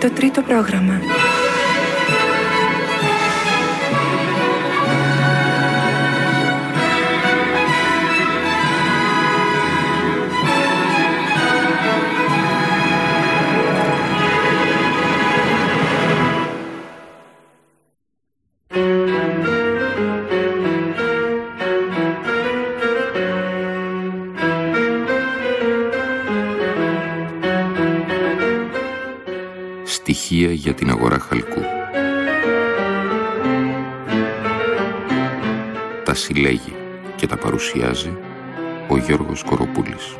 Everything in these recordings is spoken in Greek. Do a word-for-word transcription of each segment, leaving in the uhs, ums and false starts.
το τρίτο πρόγραμμα. Στοιχεία για την αγορά χαλκού. Τα συλλέγει και τα παρουσιάζει ο Γιώργος Κοροπούλης.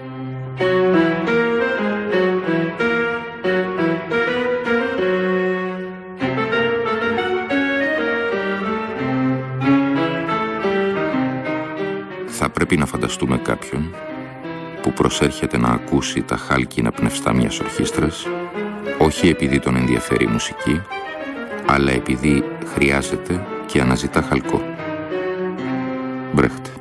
Θα πρέπει να φανταστούμε κάποιον που προσέρχεται να ακούσει τα χάλκινα πνευστά μιας ορχήστρας, όχι επειδή τον ενδιαφέρει η μουσική, αλλά επειδή χρειάζεται και αναζητά χαλκό. Μπρέχτε.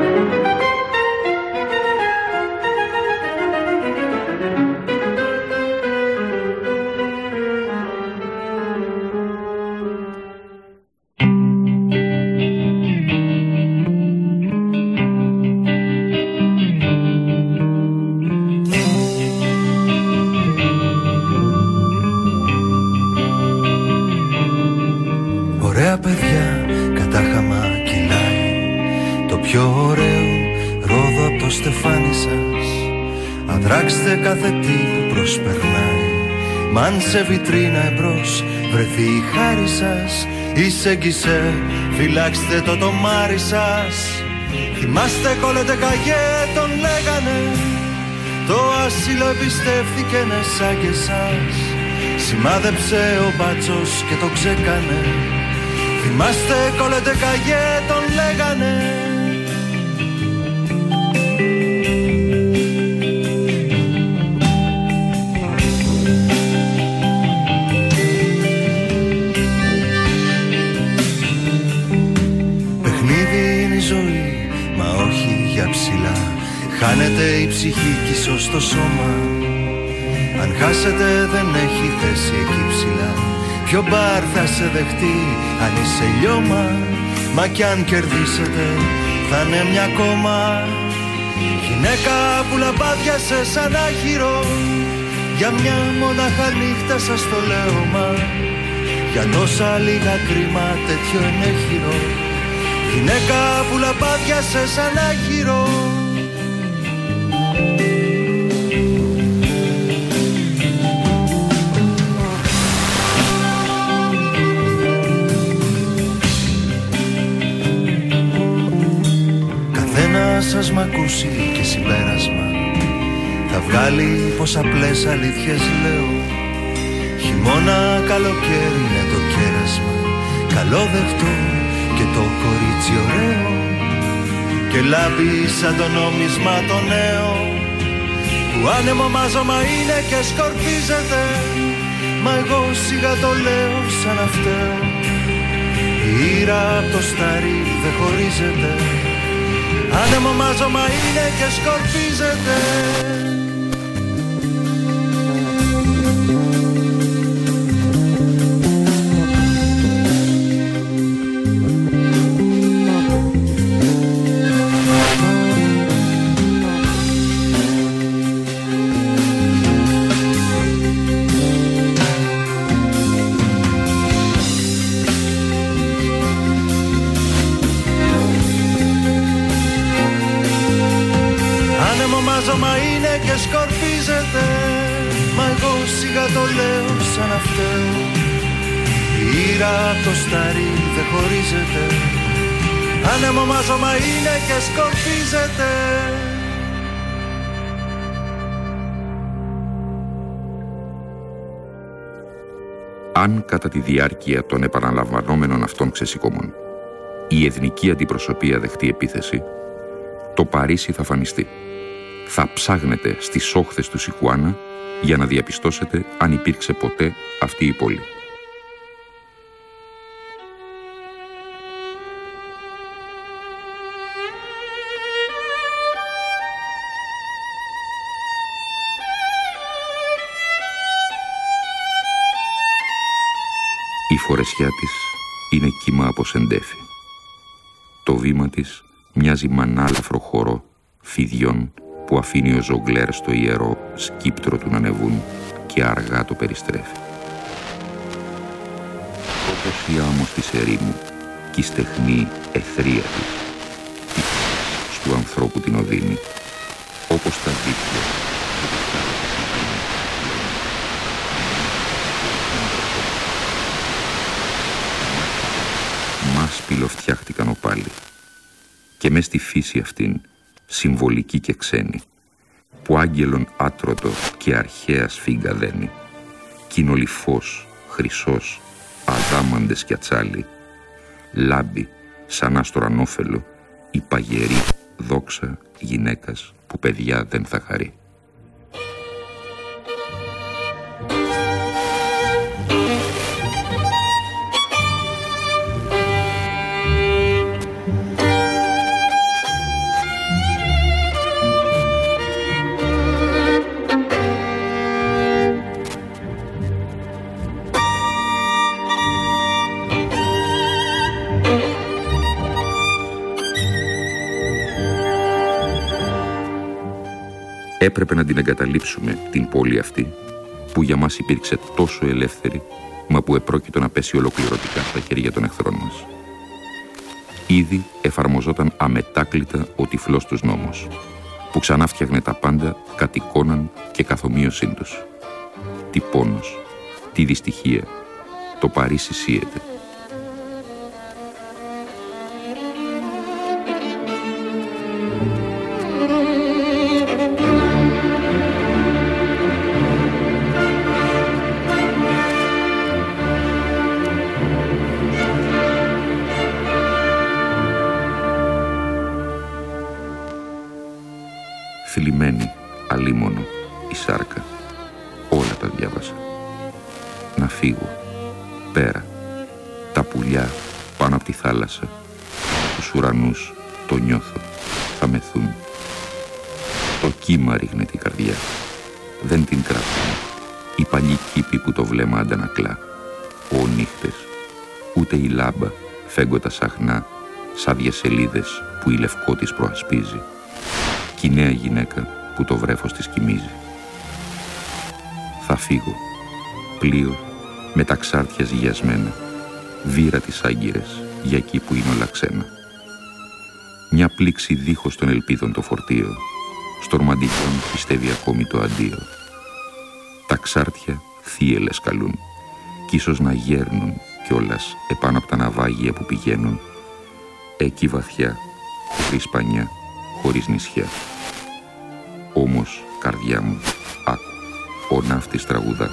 Ωραία παιδιά, κατάχαμα κυλάει το πιο ωραίο ρόδο από το στεφάνι σας. Αδράξτε κάθε τι που προσπερνάει, μαν σε βιτρίνα εμπρός βρεθεί η χάρη σας. Εισέγγισε, φυλάξτε το τομάρι σας. Θυμάστε κόλλετε καγέ τον λέγανε, το άσυλο εμπιστεύθηκε ναι σαν και εσάς. Σημάδεψε ο μπάτσος και το ξέκανε. Θυμάστε κόλλετε καγέ τον λέγανε. Παιχνίδι είναι η ζωή, μα όχι για ψηλά. Χάνεται η ψυχή κι ίσως το σώμα. Αν χάσετε δεν έχει θέση εκεί ψηλά. Ποιο μπαρ θα σε δεχτεί αν είσαι λιώμα. Μα κι αν κερδίσετε θα είναι μια κόμμα. Γυναίκα που λαμπάδιασε σαν άχυρο, για μια μονάχα νύχτα σας το λέω μα. Για τόσα λίγα κρίμα τέτοιο ενέχειρο. Γυναίκα που λαμπάδιασε σαν άχυρο. Σας μ' ακούσει και συμπέρασμα θα βγάλει πως απλές αλήθειες λέω. Χειμώνα καλοκαίρι είναι το κέρασμα, καλόδεχτο και το κορίτσι ωραίο. Και λάμπει σαν το νόμισμα το νέο, που άνεμο μάζωμα είναι και σκορπίζεται. Μα εγώ σιγά το λέω σαν αυταίο, η ήρα απ' το στάρι δεν χωρίζεται. Άνεμο μάζωμα είναι και σκορπίζεται. Μάζωμα είναι και σκορπίζεται. Μα εγώ σιγά το λέω σαν αυταίο, η ήρα απ' το στάρι δεν χωρίζεται. Άνεμο μάζωμα είναι και σκορπίζεται. Αν κατά τη διάρκεια των επαναλαμβανόμενων αυτών ξεσηκωμών η εθνική αντιπροσωπεία δεχτεί επίθεση, το Παρίσι θα φανιστεί. Θα ψάγνετε στις όχθες του Σιχουάνα για να διαπιστώσετε αν υπήρξε ποτέ αυτή η πόλη. Η φορεσιά της είναι κύμα από σεντέφι. Το βήμα της μοιάζει μανάλαφρο χορό φιδιών που αφήνει ο ζογκλέρ στο ιερό σκύπτρο του να ανεβούν και αργά το περιστρέφει. Όπως η άμμος της ερήμου κι η στεχνή εθρία της, η φύση του ανθρώπου την οδύνη, όπως τα δίκτυα και τα στάδια της οδύνη. Μάσπυλο φτιάχτηκαν οπάλι και μες στη φύση αυτήν, συμβολική και ξένη, που άγγελον άτρωτο και αρχαία σφίγγα δένει, κι είναι όλοι φως, χρυσός, αδάμαντες κι ατσάλι, λάμπει σαν άστορανόφελο, η παγερή δόξα γυναίκας που παιδιά δεν θα χαρεί. Έπρεπε να την εγκαταλείψουμε την πόλη αυτή που για μας υπήρξε τόσο ελεύθερη, μα που επρόκειτο να πέσει ολοκληρωτικά στα χέρια των εχθρών μας. Ήδη εφαρμοζόταν αμετάκλητα ο τυφλός τους νόμος, που ξανά φτιάχνε τα πάντα κατ' εικόναν και καθομοίωσήν τους. Τι πόνος, τι δυστυχία, το Παρίσι σύεται. Θλιμμένη, αλίμονο, η σάρκα, όλα τα διάβασα. Να φύγω, πέρα, τα πουλιά πάνω από τη θάλασσα, τους ουρανούς, το νιώθω, θα μεθούν. Το κύμα ρίχνε την καρδιά, δεν την κρατούν, οι παλιοί κήποι που το βλέμμα αντανακλά, ο νύχτες, ούτε η λάμπα φέγγω σαχνά, σαν διασελίδες που η λευκό της προασπίζει, κι η νέα γυναίκα που το βρέφος της κοιμίζει. Θα φύγω, πλοίο με τα ξάρτια ζυγιασμένα, βύρα τις άγκυρες για εκεί που είναι όλα ξένα. Μια πλήξη δίχως των ελπίδων το φορτίο, στο ρομαντικόν πιστεύει ακόμη το αντίο. Τα ξάρτια θύελες καλούν, κι ίσως να γέρνουν κιόλας επάνω από τα ναυάγια που πηγαίνουν, εκεί βαθιά, χωρίς πανιά, χωρίς νησιά. Όμως, καρδιά μου, άκου, ο ναύτης τραγουδά.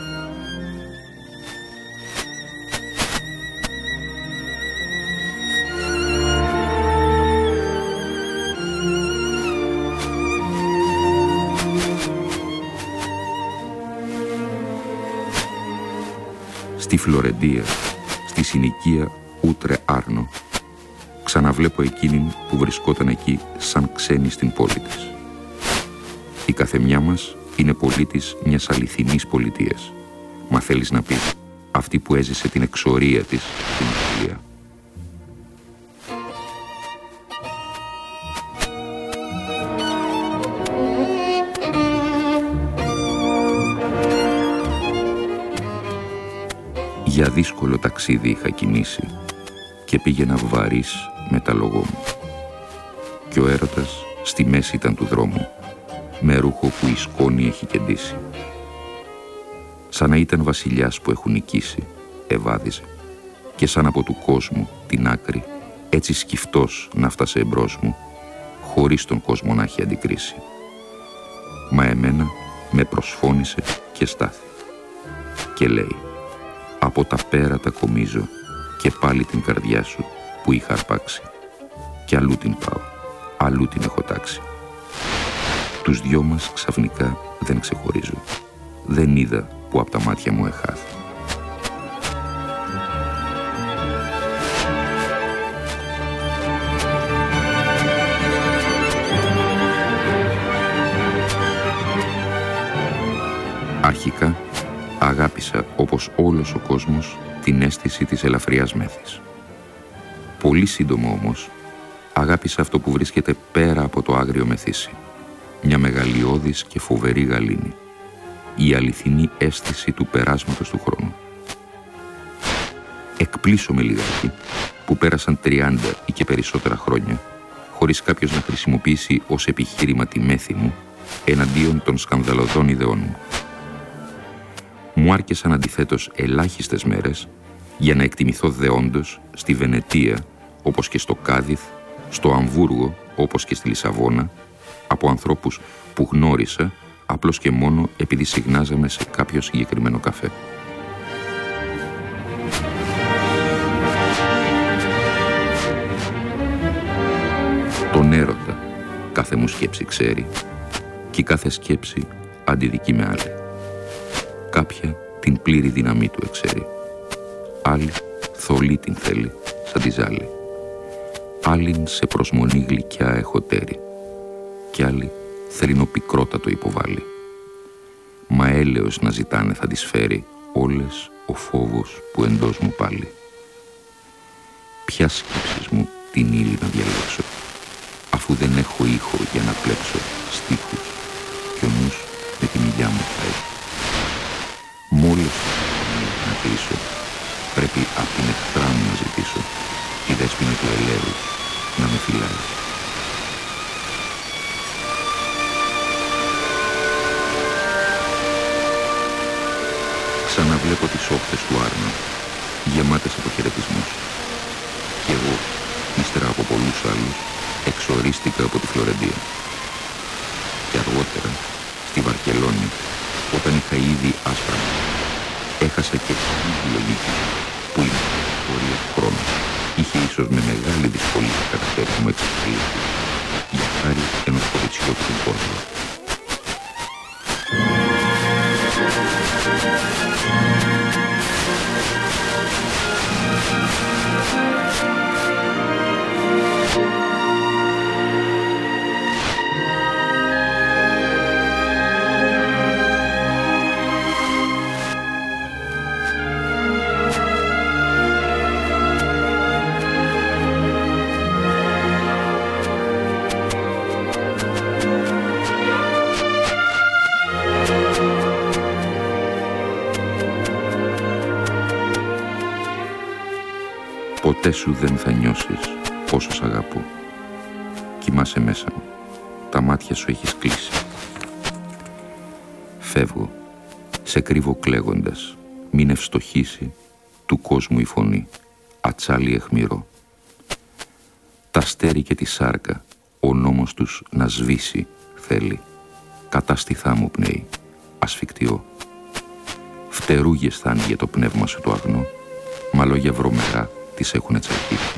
Στη Φλωρεντία, στη συνοικία Ούτρε Άρνο, ξαναβλέπω εκείνην που βρισκόταν εκεί σαν ξένη στην πόλη της. Η καθεμιά μας είναι πολίτης μιας αληθινής πολιτείας. Μα θέλεις να πεις, αυτή που έζησε την εξορία της στην Ιταλία. Για δύσκολο ταξίδι είχα κινήσει και πήγαινα βαρύς με τα λογό μου. Και ο έρωτας στη μέση ήταν του δρόμου, με ρούχο που η σκόνη έχει κεντήσει. Σαν να ήταν βασιλιάς που έχουν νικήσει, ευάδιζε, και σαν από του κόσμου την άκρη, έτσι σκυφτός να φτάσε εμπρός μου, χωρίς τον κόσμο να έχει αντικρίσει. Μα εμένα με προσφώνησε και στάθη. Και λέει, από τα πέρατα κομίζω και πάλι την καρδιά σου που είχα αρπάξει. Κι αλλού την πάω, αλλού την έχω τάξει. Τους δυο μας ξαφνικά δεν ξεχωρίζω. Δεν είδα που από τα μάτια μου εχάθη. Αρχικά αγάπησα όπως όπως όλος ο κόσμος, την αίσθηση της ελαφριάς μέθης. Πολύ σύντομα όμως, αγάπησα αυτό που βρίσκεται πέρα από το άγριο μεθύσι. Μια μεγαλειώδης και φοβερή γαλήνη. Η αληθινή αίσθηση του περάσματος του χρόνου. Εκπλήσωμαι λιγάκι που πέρασαν τριάντα ή και περισσότερα χρόνια χωρίς κάποιος να χρησιμοποιήσει ως επιχείρημα τη μέθη μου εναντίον των σκανδαλωδών ιδεών μου. Μου άρκεσαν αντιθέτως ελάχιστες μέρες για να εκτιμηθώ δεόντως στη Βενετία, όπως και στο Κάδιθ, στο Αμβούργο, όπως και στη Λισαβόνα, από ανθρώπους που γνώρισα απλώς και μόνο επειδή συγνάζαμε σε κάποιο συγκεκριμένο καφέ. Τον έρωτα κάθε μου σκέψη ξέρει και κάθε σκέψη αντιδικεί με άλλη. Κάποια την πλήρη δύναμή του εξέρει. Άλλη θολή την θέλει σαν τη ζάλη. Άλλην σε προσμονή γλυκιά εχωτέρη. Κι άλλη θρηνοπικρότατο υποβάλλει. Μα έλεος να ζητάνε θα τις φέρει όλες ο φόβος που εντός μου πάλι. Ποια σκέψεις μου την ύλη να διαλέξω, αφού δεν έχω ήχο για να πλέξω στίχους κι ο νους με τη μιλιά μου θα έχει. Μόλις να κλείσω, πρέπει απ' την εχθρά μου να ζητήσω τη δέσποινα του ελέου να με φυλάει. Ξαναβλέπω τις όχθες του Άρνο, γεμάτες από χαιρετισμούς. Κι εγώ, ύστερα από πολλούς άλλους, εξορίστηκα από τη Φλωρεντία. Και αργότερα, στη Βαρκελόνη, όταν είχα ήδη άσπρα, έχασα και τη λογική που η πορεία του χρόνου είχε ίσως με μεγάλη δυσκολία καταφέρει μου εξασφαλίσει για χάρη ενός κοριτσιού του Κόρδοβα. Ποτέ σου δεν θα νιώσεις πόσο σ' αγαπώ. Κοιμάσαι μέσα μου, τα μάτια σου έχεις κλείσει. Φεύγω, σε κρύβω κλαίγοντας, μην ευστοχήσει του κόσμου η φωνή, ατσάλι αιχμηρό. Τα αστέρι και τη σάρκα, ο νόμος τους να σβήσει θέλει, κατάστηθά μου πνέει, ασφικτιό. Φτερούγες θα άνοιγε το πνεύμα σου το αγνό, μα λόγια βρωμερά τις έχουνε τσακίσει.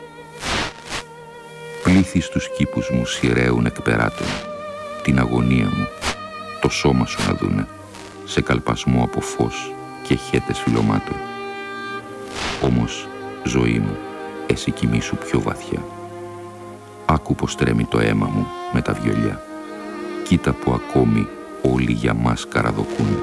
Πλήθη στους κήπους μου σειραίουν εκπεράτων, την αγωνία μου, το σώμα σου να δούνε, σε καλπασμό από φως και χέτες φυλλωμάτων. Όμως, ζωή μου, εσύ κοιμήσου πιο βαθιά. Άκου πως τρέμει το αίμα μου με τα βιολιά. Κοίτα που ακόμη όλοι για μας καραδοκούνε.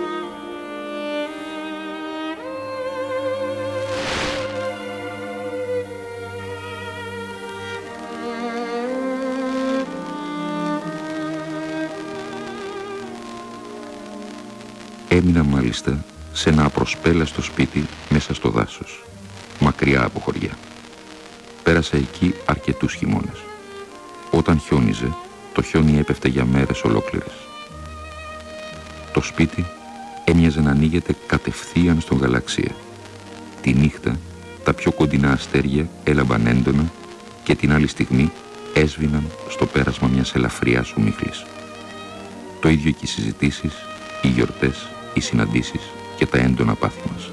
Έμεινα μάλιστα σε ένα απροσπέλαστο σπίτι μέσα στο δάσος, μακριά από χωριά. Πέρασα εκεί αρκετούς χειμώνες. Όταν χιόνιζε, το χιόνι έπεφτε για μέρες ολόκληρες. Το σπίτι έμοιαζε να ανοίγεται κατευθείαν στον γαλαξία. Τη νύχτα τα πιο κοντινά αστέρια έλαμπαν έντονα και την άλλη στιγμή έσβηναν στο πέρασμα μιας ελαφριάς ομίχλης. Το ίδιο και οι συζητήσεις, οι γιορτές, οι συναντήσεις και τα έντονα πάθη μας.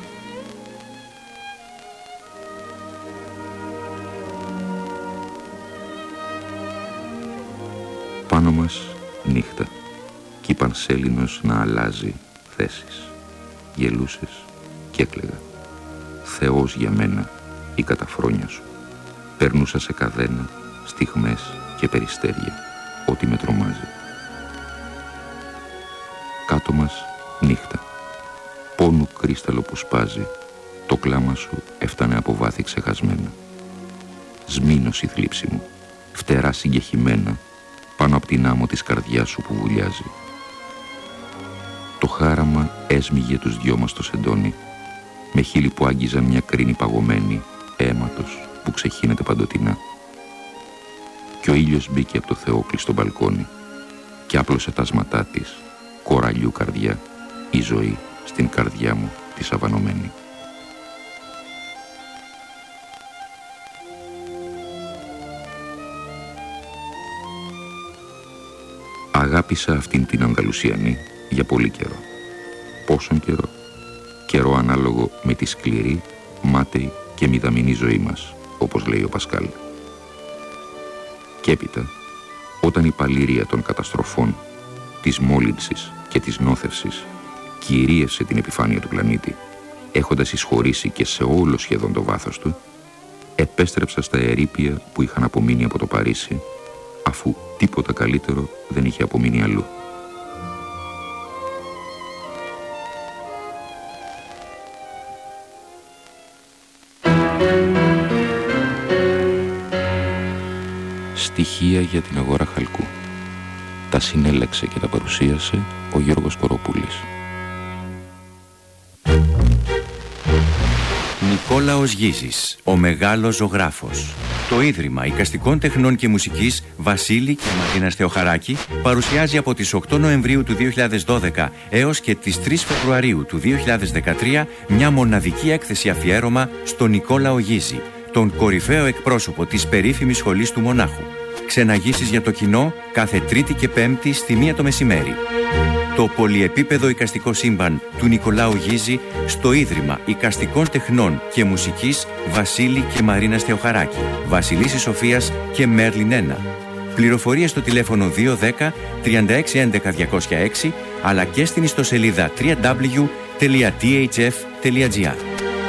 Πάνω μας νύχτα κι η Πανσέλινος να αλλάζει θέσεις. Γελούσες κι έκλαιγα. Θεός για μένα η καταφρόνια σου. Περνούσα σε καδένα, στιγμές και περιστέρια, ό,τι με τρομάζει. Κάτω μας νύχτα. Πόνου κρύβη κρίσταλο που σπάζει, το κλάμα σου έφτανε από βάθη ξεχασμένα. Σμήνος η θλίψη μου, φτερά συγκεχημένα, πάνω από την άμμο της καρδιάς σου που βουλιάζει. Το χάραμα έσμιγε τους δυο μας το σεντόνι, με χείλη που άγγιζαν μια κρίνη παγωμένη, αίματος που ξεχύνεται παντοτινά. Κι ο ήλιος μπήκε από το Θεόκλη στο μπαλκόνι και άπλωσε τα σματά της, κοραλιού καρδιά, η ζωή στην καρδιά μου τη σαβανωμένη. Αγάπησα αυτήν την Ανδαλουσιανή για πολύ καιρό. Πόσον καιρό? Καιρό ανάλογο με τη σκληρή, μάταιη και μηδαμινή ζωή μας, όπως λέει ο Πασκάλ. Κι έπειτα, όταν η παλήρια των καταστροφών, της μόλυνσης και της νόθευσης κυρίευσε την επιφάνεια του πλανήτη, έχοντας εισχωρήσει και σε όλο σχεδόν το βάθος του, επέστρεψα στα ερείπια που είχαν απομείνει από το Παρίσι, αφού τίποτα καλύτερο δεν είχε απομείνει αλλού. Στοιχεία για την αγορά χαλκού. Τα συνέλεξε και τα παρουσίασε ο Γιώργος Κοροπούλης. Νικόλαος Γίζης, ο μεγάλος ζωγράφος. Το Ίδρυμα Εικαστικών Τεχνών και Μουσικής Βασίλη και Μαρίνας Θεοχαράκη παρουσιάζει από τις οκτώ Νοεμβρίου του δύο χιλιάδες δώδεκα έως και τις τρεις Φεβρουαρίου του δύο χιλιάδες δεκατρία μια μοναδική έκθεση αφιέρωμα στον Νικόλαο Γίζη, τον κορυφαίο εκπρόσωπο της περίφημης σχολής του Μονάχου. Ξεναγήσεις για το κοινό κάθε Τρίτη και Πέμπτη στη μία το μεσημέρι. Το πολυεπίπεδο εικαστικό σύμπαν του Νικολάου Γίζη στο Ίδρυμα Εικαστικών Τεχνών και Μουσικής Βασίλη και Μαρίνας Θεοχαράκη, Βασιλίσσης Σοφίας και Μέρλιν ένα. Πληροφορίες στο τηλέφωνο δύο ένα μηδέν τριάντα έξι έντεκα διακόσια έξι αλλά και στην ιστοσελίδα double-u double-u double-u τελεία τι έιτς εφ τελεία τζι άρ.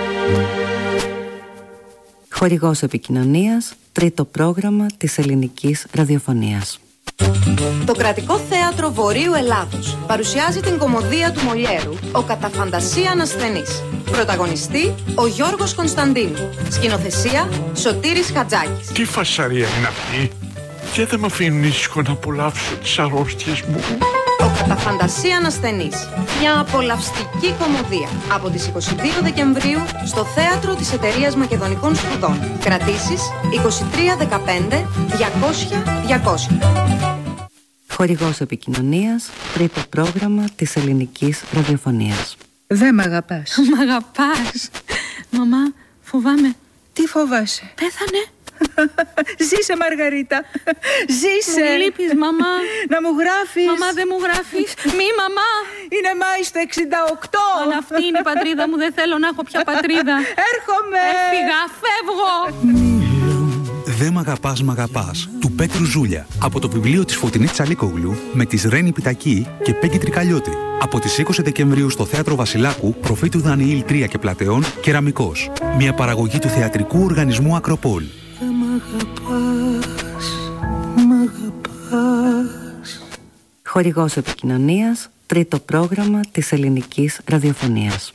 Χορηγός επικοινωνίας, τρίτο πρόγραμμα της ελληνικής ραδιοφωνίας. Το Κρατικό Θέατρο Βορείου Ελλάδος παρουσιάζει την κωμωδία του Μολιέρου «Ο Καταφαντασία Ασθενής». Πρωταγωνιστή ο Γιώργος Κωνσταντίνου. Σκηνοθεσία Σωτήρης Χατζάκης. Τι φασαρία είναι αυτή? Και δεν με αφήνουν ήσυχο να απολαύσω τις αρρώστιες μου. Ο Καταφαντασία Ασθενής. Μια απολαυστική κωμωδία. Από τις είκοσι δύο Δεκεμβρίου στο Θέατρο της Εταιρείας Μακεδονικών Σπουδών. Κρατήσεις είκοσι τρία δεκαπέντε διακόσια διακόσια. Χορηγός επικοινωνίας, τρίτο πρόγραμμα της ελληνικής ραδιοφωνίας. Δεν μ' αγαπάς. Μ' αγαπάς. Μαμά, φοβάμαι. Τι φοβάσαι? Πέθανε. Ζήσε, Μαργαρίτα. Ζήσε. Μου λείπεις, μαμά. Να μου γράφεις. Μαμά, δεν μου γράφεις. Μη, μαμά. Είναι Μάη στο εξήντα οκτώ. Αν αυτή είναι η πατρίδα μου, δεν θέλω να έχω πια πατρίδα. Έρχομαι. Έφυγα, φεύγω. «Δε μ' αγαπάς, μ' αγαπάς» του Πέτρου Ζούλια, από το βιβλίο της Φωτεινής Τσαλίκογλου με τις Ρένη Πιτακή και Πέγκη Τρικαλιώτη. Από τις είκοσι Δεκεμβρίου στο Θέατρο Βασιλάκου, Προφήτου Δανιήλ τρία και Πλατεών, Κεραμικός. Μια παραγωγή του θεατρικού οργανισμού Ακροπόλ. Δε μ' αγαπάς, μ' αγαπάς. Χορηγός επικοινωνίας, τρίτο πρόγραμμα της ελληνικής ραδιοφωνίας.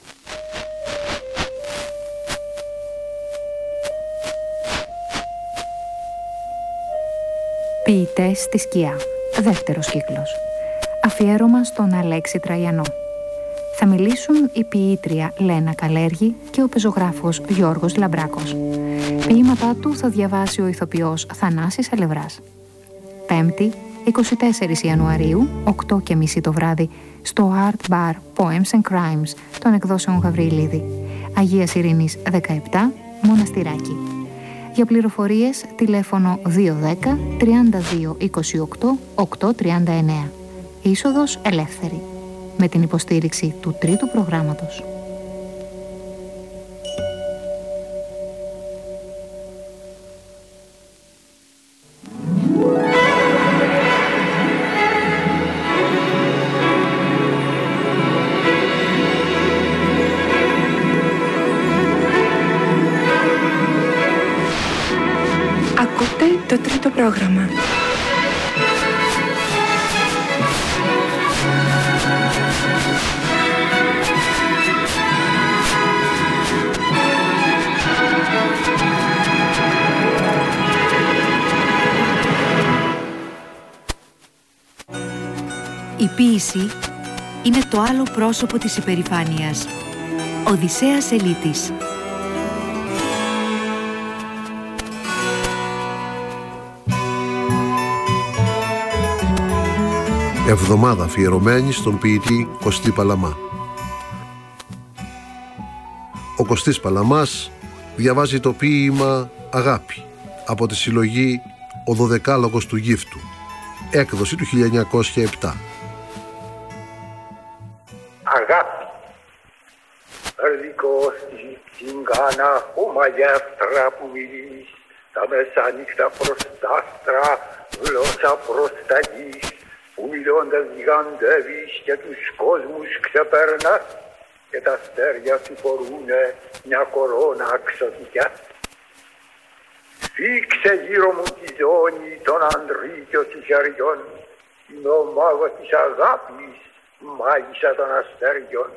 Ποιητές στη σκιά. Δεύτερος κύκλος. Αφιέρωμα στον Αλέξη Τραγιανό. Θα μιλήσουν η ποιήτρια Λένα Καλέργη και ο πεζογράφος Γιώργος Λαμπράκος. Ποίηματά του θα διαβάσει ο ηθοποιός Θανάσης Αλευράς. Πέμπτη, εικοστή τέταρτη Ιανουαρίου, οκτώ και μισή το βράδυ, στο Art Bar Poems and Crimes των εκδόσεων Γαβριλίδη. Αγίας Ειρήνης δεκαεπτά, Μοναστηράκι. Για πληροφορίες, τηλέφωνο δύο ένα μηδέν τριάντα δύο είκοσι οκτώ οκτακόσια τριάντα εννέα. Είσοδος ελεύθερη. Με την υποστήριξη του τρίτου προγράμματος. Ακούτε το τρίτο πρόγραμμα. ποίηση είναι το άλλο πρόσωπο της υπερηφάνειας. Οδυσσέας Ελίτης. Εβδομάδα αφιερωμένη στον ποιητή Κωστή Παλαμά. Ο Κωστής Παλαμάς διαβάζει το ποίημα «Αγάπη» από τη συλλογή «Ο Δωδεκάλογος του Γύφτου», έκδοση του χίλια εννιακόσια επτά. Αγάπη. Περδικόστη τσιγκάνα, ομαγεύτρα που μιλείς, τα μεσάνυχτα προς τα άστρα, γλώσσα προς τα γης, που μιλώντας γιγαντεύεις και τους κόσμους ξεπέρνας και τα αστέρια σου φορούνε μια κορώνα ξωτικιά. Σφίξε γύρω μου τη ζώνη των ανδρίκιων σου χεριών, είμαι ο μάγος της αγάπης, μάγισσα των αστέριων.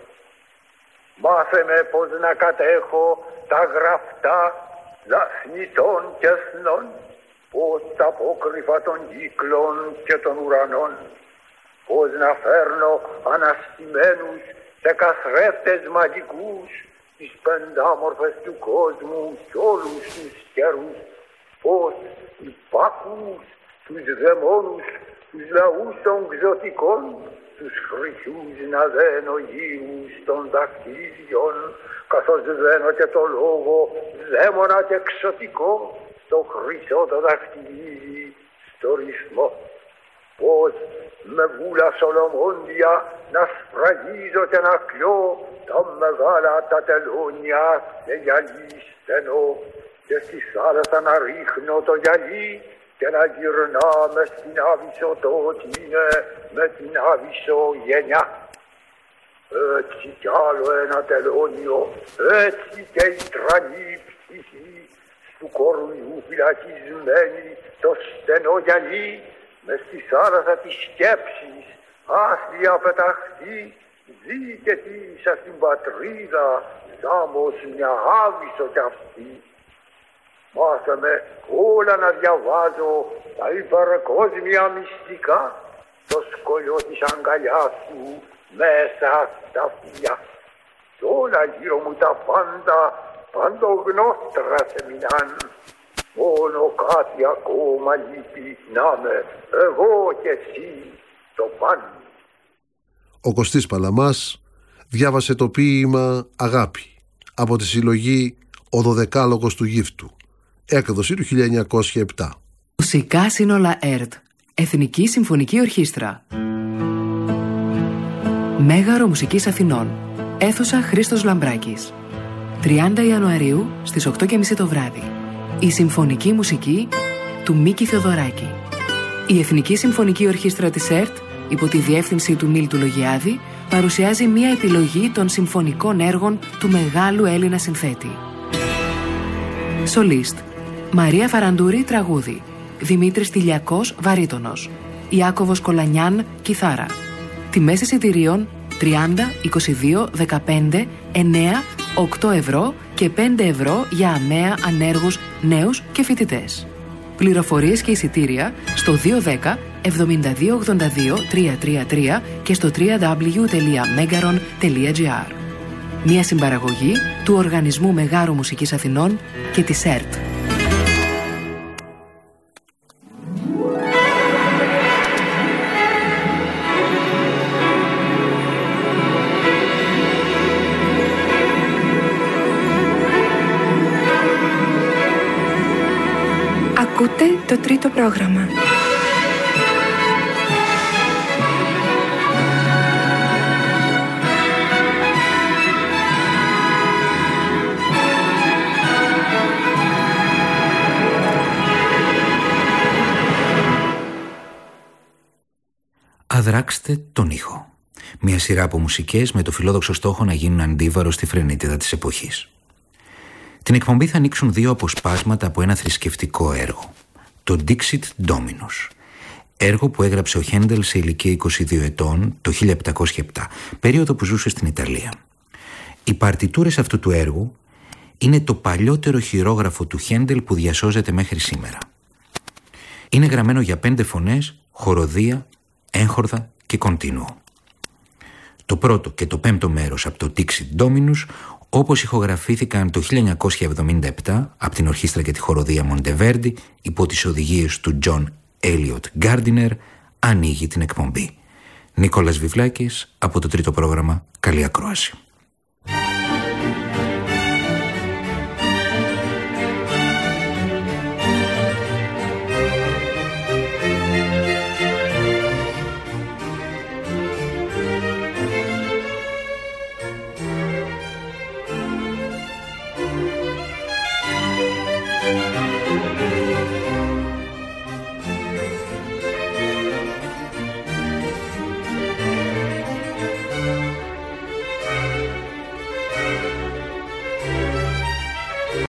Μάθε με πως να κατέχω τα γραφτά λαθνητών και εθνών, πως τα απόκρυφα των κύκλων και των ουρανών, πως να φέρνω αναστημένους σε καθρέφτες μαγικούς τις πεντάμορφες του κόσμου κι όλους τους καιρούς, πως υπάκους τους δαιμόνους, τους λαούς των ξωτικών, τους χρυσούς να δένω γύρους των δακτύλιων, καθώς δένω και το λόγο δαίμονα και εξωτικό, το χρυσό το δαχτυλίδι στο ρυθμό. Πως με βούλα Σολομόντια να σφραγίζω και να κλώ τα μεγάλα τα τελώνια σε γυαλί στενό, και στη θάλασσα να ρίχνω το γυαλί και να γυρνά μες στην Άβυσσο το ότι είναι με την Άβυσσο γενιά. Έτσι κι άλλο ένα τελώνιο, έτσι και η τρανή ψυχή, του κορμιού φυλακισμένη το στενό γυαλί, μες στη θάλασσα της σκέψης άθλια πεταχτεί, ζει και τίσα στην πατρίδα, σάμος μια Άβυσσο κι αυτή. Μάθε με όλα να διαβάζω τα υπερκόσμια μυστικά, το σκολιό της αγκαλιάς σου μέσα στα φιλιά. Κι όλα γύρω μου τα πάντα παντογνώστρα σε μηνάν, μόνο κάτι ακόμα λείπει να με εγώ και εσύ το παν. Ο Κωστής Παλαμάς διάβασε το ποίημα «Αγάπη» από τη συλλογή «Ο Δωδεκάλογος του Γύφτου», έκδοση του χίλια εννιακόσια επτά. Μουσικά σύνολα ΕΡΤ, Εθνική Συμφωνική Ορχήστρα. Μέγαρο Μουσικής Αθηνών, αίθουσα Χρήστος Λαμπράκης. τριάντα Ιανουαρίου στις οκτώ και μισή το βράδυ. Η συμφωνική μουσική του Μίκη Θεοδωράκη. Η Εθνική Συμφωνική Ορχήστρα της ΕΡΤ, υπό τη διεύθυνση του Μίλτου Λογιάδη, παρουσιάζει μία επιλογή των συμφωνικών έργων του μεγάλου Έλληνα συνθέτη. Σολίστ: Μαρία Φαραντούρη, τραγούδι. Δημήτρης Τηλιακός, βαρύτονος. Ιάκωβος Κολανιάν, κιθάρα. Τιμές εισιτηρίων τριάντα, είκοσι δύο, δεκαπέντε, εννέα, οκτώ ευρώ και πέντε ευρώ για αμαία, ανέργους, νέους και φοιτητές. Πληροφορίες και εισιτήρια στο δύο ένα μηδέν, εβδομήντα δύο ογδόντα δύο, τριακόσια τριάντα τρία και στο double-u double-u double-u τελεία megaron τελεία gr. Μια συμπαραγωγή του Οργανισμού Μεγάρου Μουσικής Αθηνών και της ΕΡΤ. Ακούτε το τρίτο πρόγραμμα. Αδράξτε τον ήχο. Μια σειρά από μουσικές με το φιλόδοξο στόχο να γίνουν αντίβαρο στη φρενίτιδα της εποχής. Την εκπομπή θα ανοίξουν δύο αποσπάσματα από ένα θρησκευτικό έργο, το Dixit Dominus, έργο που έγραψε ο Χέντελ σε ηλικία είκοσι δύο ετών το χίλια επτακόσια επτά, περίοδο που ζούσε στην Ιταλία. Οι παρτιτούρες αυτού του έργου είναι το παλιότερο χειρόγραφο του Χέντελ που διασώζεται μέχρι σήμερα. Είναι γραμμένο για πέντε φωνές, χοροδία, έγχορδα και Continuo. Το πρώτο και το πέμπτο μέρος από το Dixit Dominus, όπως ηχογραφήθηκαν το χίλια εννιακόσια εβδομήντα επτά από την ορχήστρα και τη χοροδία Monteverdi υπό τις οδηγίες του John Elliot Gardiner, ανοίγει την εκπομπή. Νίκολας Βιβλάκης από το τρίτο πρόγραμμα. Καλή ακρόαση.